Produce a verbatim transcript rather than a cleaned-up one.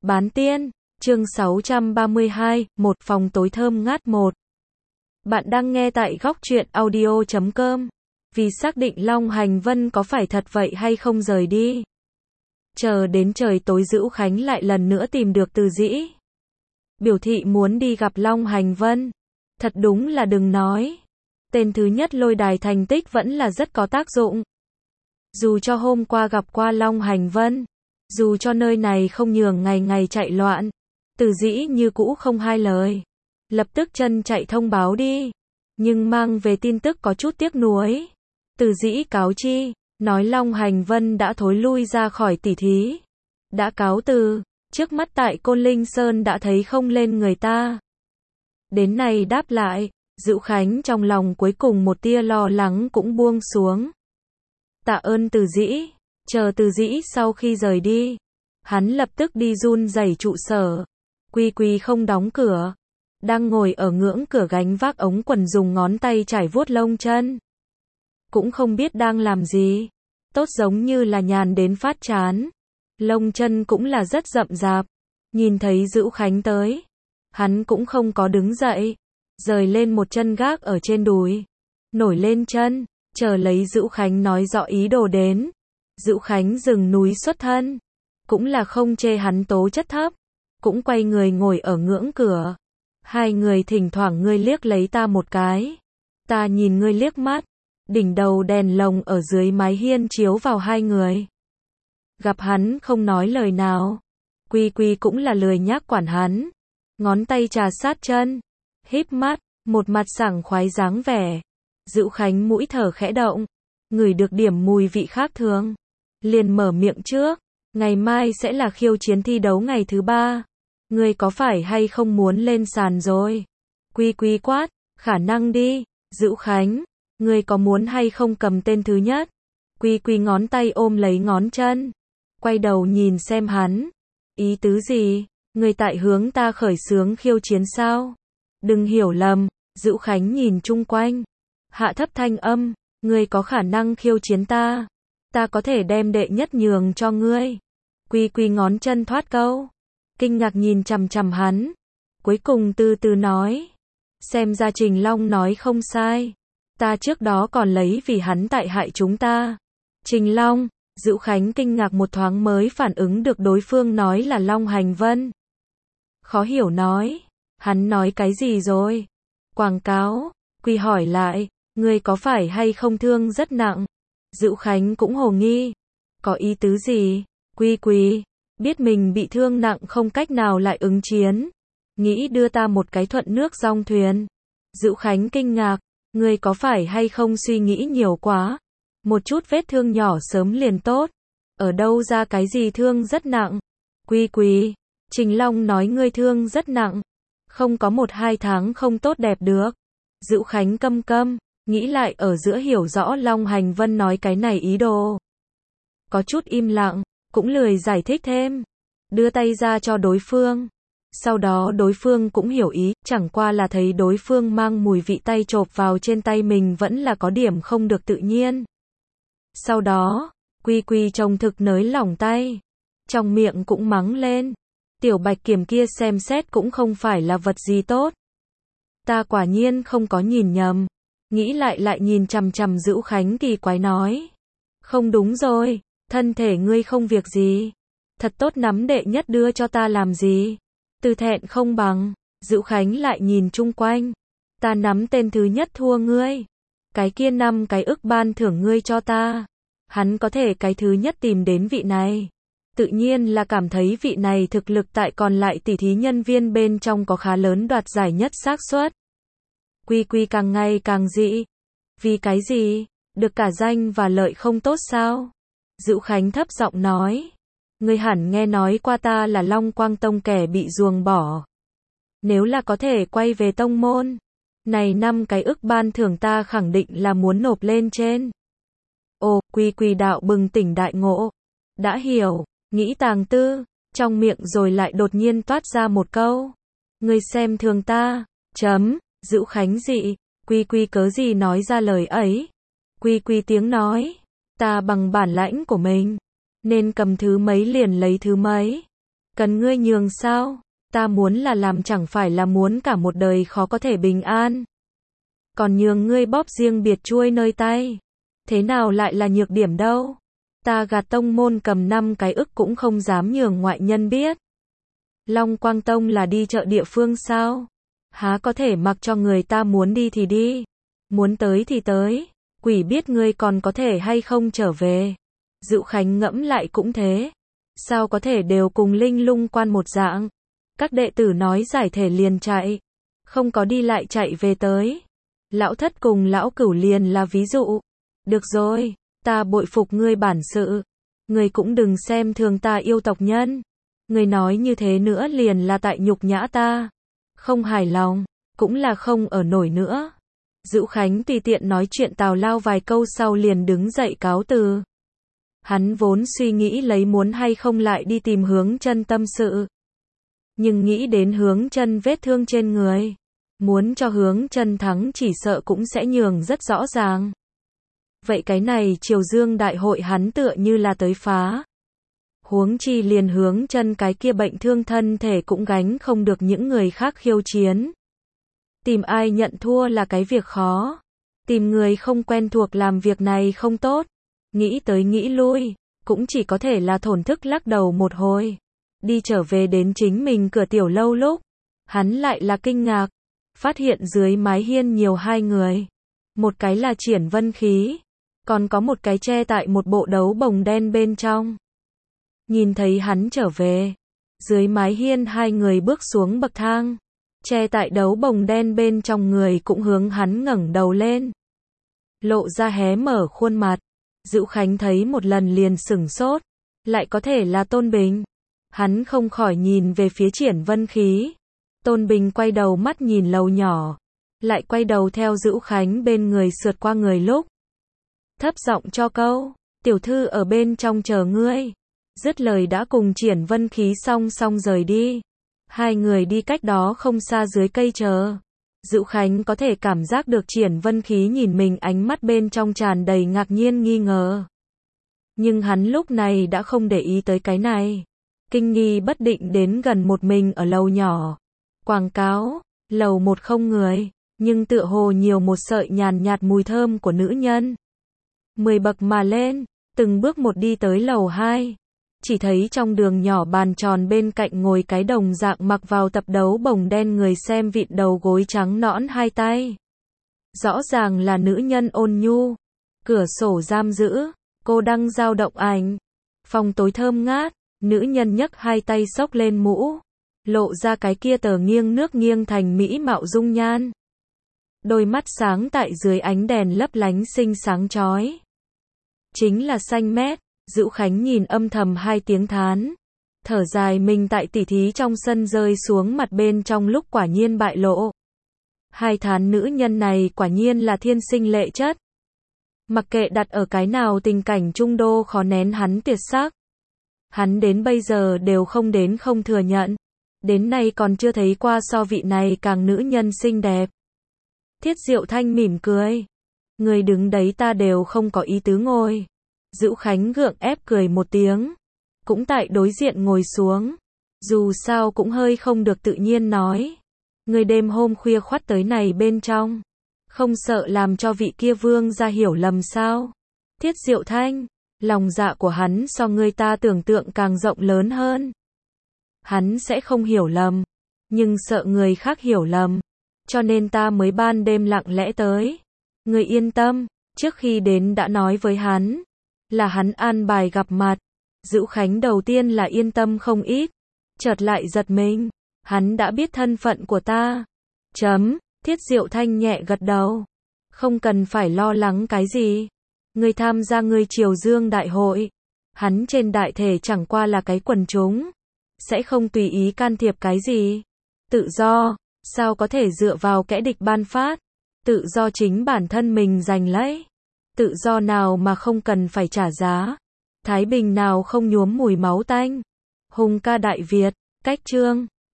Bán tiên, chương sáu trăm ba mươi hai, một phòng tối thơm ngát một. Bạn đang nghe tại góc truyện audio chấm com. Vì xác định Long Hành Vân có phải thật vậy hay không rời đi. Chờ đến trời tối Dữu Khánh lại lần nữa tìm được Từ Dĩ. Biểu thị muốn đi gặp Long Hành Vân. Thật đúng là đừng nói. Tên thứ nhất lôi đài thành tích vẫn là rất có tác dụng. Dù cho hôm qua gặp qua Long Hành Vân, dù cho nơi này không nhường ngày ngày chạy loạn, Từ Dĩ như cũ không hai lời. Lập tức chân chạy thông báo đi. Nhưng mang về tin tức có chút tiếc nuối. Từ Dĩ cáo chi, nói Long Hành Vân đã thối lui ra khỏi tỉ thí. Đã cáo từ, trước mắt tại Côn Linh Sơn đã thấy không lên người ta. Đến này đáp lại, Dữu Khánh trong lòng cuối cùng một tia lo lắng cũng buông xuống. Tạ ơn Từ Dĩ, chờ Từ Dĩ sau khi rời đi. Hắn lập tức đi run rẩy trụ sở. Quy Quy không đóng cửa. Đang ngồi ở ngưỡng cửa gánh vác ống quần dùng ngón tay trải vuốt lông chân. Cũng không biết đang làm gì. Tốt giống như là nhàn đến phát chán. Lông chân cũng là rất rậm rạp. Nhìn thấy Dữu Khánh tới. Hắn cũng không có đứng dậy. Rời lên một chân gác ở trên đùi. Nổi lên chân. Chờ lấy Dữu Khánh nói rõ ý đồ đến. Dữu Khánh rừng núi xuất thân. Cũng là không chê hắn tố chất thấp. Cũng quay người ngồi ở ngưỡng cửa. Hai người thỉnh thoảng ngươi liếc lấy ta một cái. Ta nhìn ngươi liếc mắt. Đỉnh đầu đèn lồng ở dưới mái hiên chiếu vào hai người. Gặp hắn không nói lời nào. Quy Quy cũng là lười nhác quản hắn. Ngón tay trà sát chân. Híp mắt, một mặt sảng khoái dáng vẻ. Dữu Khánh mũi thở khẽ động. Ngửi được điểm mùi vị khác thường. Liền mở miệng trước. Ngày mai sẽ là khiêu chiến thi đấu ngày thứ ba. Ngươi có phải hay không muốn lên sàn rồi? Quy Quy quát, khả năng đi. Dữu Khánh, ngươi có muốn hay không cầm tên thứ nhất? Quy Quy ngón tay ôm lấy ngón chân. Quay đầu nhìn xem hắn. Ý tứ gì? Ngươi tại hướng ta khởi xướng khiêu chiến sao? Đừng hiểu lầm. Dữu Khánh nhìn chung quanh. Hạ thấp thanh âm. Ngươi có khả năng khiêu chiến ta. Ta có thể đem đệ nhất nhường cho ngươi. Quy Quy ngón chân thoát câu. Kinh ngạc nhìn chằm chằm hắn. Cuối cùng từ từ nói. Xem ra Trình Long nói không sai. Ta trước đó còn lấy vì hắn tại hại chúng ta. Trình Long. Dữu Khánh kinh ngạc một thoáng mới phản ứng được đối phương nói là Long Hành Vân. Khó hiểu nói. Hắn nói cái gì rồi? Quảng cáo. Quy hỏi lại. Ngươi có phải hay không thương rất nặng? Dữu Khánh cũng hồ nghi. Có ý tứ gì? Quy Quy. Biết mình bị thương nặng không cách nào lại ứng chiến. Nghĩ đưa ta một cái thuận nước dong thuyền. Dữu Khánh kinh ngạc. Ngươi có phải hay không suy nghĩ nhiều quá? Một chút vết thương nhỏ sớm liền tốt. Ở đâu ra cái gì thương rất nặng? Quy Quy. Trình Long nói ngươi thương rất nặng. Không có một hai tháng không tốt đẹp được. Dữu Khánh câm câm. Nghĩ lại ở giữa hiểu rõ Long Hành Vân nói cái này ý đồ. Có chút im lặng. Cũng lười giải thích thêm. Đưa tay ra cho đối phương. Sau đó đối phương cũng hiểu ý. Chẳng qua là thấy đối phương mang mùi vị tay chộp vào trên tay mình vẫn là có điểm không được tự nhiên. Sau đó, Quy Quy trông thực nới lỏng tay. Trong miệng cũng mắng lên. Tiểu Bạch Kiểm kia xem xét cũng không phải là vật gì tốt. Ta quả nhiên không có nhìn nhầm. Nghĩ lại lại nhìn chằm chằm Dữu Khánh kỳ quái nói. Không đúng rồi. Thân thể ngươi không việc gì. Thật tốt nắm đệ nhất đưa cho ta làm gì. Từ thẹn không bằng. Dữu Khánh lại nhìn chung quanh. Ta nắm tên thứ nhất thua ngươi. Cái kia năm cái ức ban thưởng ngươi cho ta. Hắn có thể cái thứ nhất tìm đến vị này. Tự nhiên là cảm thấy vị này thực lực tại còn lại tỷ thí nhân viên bên trong có khá lớn đoạt giải nhất xác suất. Quy Quy càng ngày càng dị. Vì cái gì? Được cả danh và lợi không tốt sao? Dữu Khánh thấp giọng nói. Ngươi hẳn nghe nói qua ta là Long Quang Tông kẻ bị ruồng bỏ. Nếu là có thể quay về tông môn. Này năm cái ức ban thưởng ta khẳng định là muốn nộp lên trên. Ồ, Quy Quy đạo bừng tỉnh đại ngộ. Đã hiểu, nghĩ tàng tư. Trong miệng rồi lại đột nhiên toát ra một câu. Ngươi xem thường ta. Chấm, Dữu Khánh dị. Quy Quy cớ gì nói ra lời ấy. Quy Quy tiếng nói. Ta bằng bản lãnh của mình. Nên cầm thứ mấy liền lấy thứ mấy. Cần ngươi nhường sao? Ta muốn là làm chẳng phải là muốn cả một đời khó có thể bình an. Còn nhường ngươi bóp riêng biệt chuôi nơi tay. Thế nào lại là nhược điểm đâu? Ta gạt tông môn cầm năm cái ức cũng không dám nhường ngoại nhân biết. Long Quang Tông là đi chợ địa phương sao? Há có thể mặc cho người ta muốn đi thì đi. Muốn tới thì tới. Quỷ biết ngươi còn có thể hay không trở về. Dữu Khánh ngẫm lại cũng thế. Sao có thể đều cùng Linh Lung Quan một dạng. Các đệ tử nói giải thể liền chạy. Không có đi lại chạy về tới. Lão Thất cùng Lão Cửu liền là ví dụ. Được rồi, ta bội phục ngươi bản sự. Ngươi cũng đừng xem thường ta yêu tộc nhân. Ngươi nói như thế nữa liền là tại nhục nhã ta. Không hài lòng, cũng là không ở nổi nữa. Dữu Khánh tùy tiện nói chuyện tào lao vài câu sau liền đứng dậy cáo từ. Hắn vốn suy nghĩ lấy muốn hay không lại đi tìm Hướng Chân tâm sự. Nhưng nghĩ đến Hướng Chân vết thương trên người. Muốn cho Hướng Chân thắng chỉ sợ cũng sẽ nhường rất rõ ràng. Vậy cái này Triều Dương đại hội hắn tựa như là tới phá. Huống chi liền Hướng Chân cái kia bệnh thương thân thể cũng gánh không được những người khác khiêu chiến. Tìm ai nhận thua là cái việc khó. Tìm người không quen thuộc làm việc này không tốt. Nghĩ tới nghĩ lui, cũng chỉ có thể là thổn thức lắc đầu một hồi. Đi trở về đến chính mình cửa tiểu lâu lúc. Hắn lại là kinh ngạc. Phát hiện dưới mái hiên nhiều hai người. Một cái là Triển Vân Khí. Còn có một cái che tại một bộ đấu bồng đen bên trong. Nhìn thấy hắn trở về. Dưới mái hiên hai người bước xuống bậc thang. Che tại đấu bồng đen bên trong người cũng hướng hắn ngẩng đầu lên. Lộ ra hé mở khuôn mặt. Dữu Khánh thấy một lần liền sửng sốt. Lại có thể là Tôn Bình. Hắn không khỏi nhìn về phía Triển Vân Khí. Tôn Bình quay đầu mắt nhìn lầu nhỏ. Lại quay đầu theo Dữu Khánh bên người sượt qua người lúc. Thấp giọng cho câu. Tiểu thư ở bên trong chờ ngươi. Dứt lời đã cùng Triển Vân Khí song song rời đi. Hai người đi cách đó không xa dưới cây chờ. Dữu Khánh có thể cảm giác được Triển Vân Khí nhìn mình ánh mắt bên trong tràn đầy ngạc nhiên nghi ngờ. Nhưng hắn lúc này đã không để ý tới cái này. Kinh nghi bất định đến gần một mình ở lầu nhỏ. Quảng cáo, lầu một không người, nhưng tựa hồ nhiều một sợi nhàn nhạt mùi thơm của nữ nhân. Mười bậc mà lên, từng bước một đi tới lầu hai. Chỉ thấy trong đường nhỏ bàn tròn bên cạnh ngồi cái đồng dạng mặc vào tập đấu bồng đen người xem vịn đầu gối trắng nõn hai tay. Rõ ràng là nữ nhân ôn nhu. Cửa sổ giam giữ, cô đang dao động ảnh. Phòng tối thơm ngát, nữ nhân nhấc hai tay xốc lên mũ. Lộ ra cái kia tờ nghiêng nước nghiêng thành mỹ mạo dung nhan. Đôi mắt sáng tại dưới ánh đèn lấp lánh xinh sáng chói. Chính là xanh mét. Dữu Khánh nhìn âm thầm hai tiếng thán. Thở dài mình tại tỉ thí trong sân rơi xuống mặt bên trong lúc quả nhiên bại lộ. Hai thán nữ nhân này quả nhiên là thiên sinh lệ chất. Mặc kệ đặt ở cái nào tình cảnh trung đô khó nén hắn tuyệt sắc. Hắn đến bây giờ đều không đến không thừa nhận. Đến nay còn chưa thấy qua so vị này càng nữ nhân xinh đẹp. Thiết Diệu Thanh mỉm cười. Người đứng đấy ta đều không có ý tứ ngồi. Dữu Khánh gượng ép cười một tiếng. Cũng tại đối diện ngồi xuống. Dù sao cũng hơi không được tự nhiên nói. Người đêm hôm khuya khoắt tới này bên trong. Không sợ làm cho vị kia vương ra hiểu lầm sao. Thiết Diệu Thanh. Lòng dạ của hắn so người ta tưởng tượng càng rộng lớn hơn. Hắn sẽ không hiểu lầm. Nhưng sợ người khác hiểu lầm. Cho nên ta mới ban đêm lặng lẽ tới. Người yên tâm. Trước khi đến đã nói với hắn. Là hắn an bài gặp mặt. Dữu Khánh đầu tiên là yên tâm không ít. Chợt lại giật mình. Hắn đã biết thân phận của ta. Chấm. Thiết Diệu Thanh nhẹ gật đầu. Không cần phải lo lắng cái gì. Người tham gia người Triều Dương đại hội. Hắn trên đại thể chẳng qua là cái quần chúng. Sẽ không tùy ý can thiệp cái gì. Tự do. Sao có thể dựa vào kẻ địch ban phát. Tự do chính bản thân mình giành lấy. Tự do nào mà không cần phải trả giá. Thái bình nào không nhuốm mùi máu tanh. Hùng ca Đại Việt. Cách chương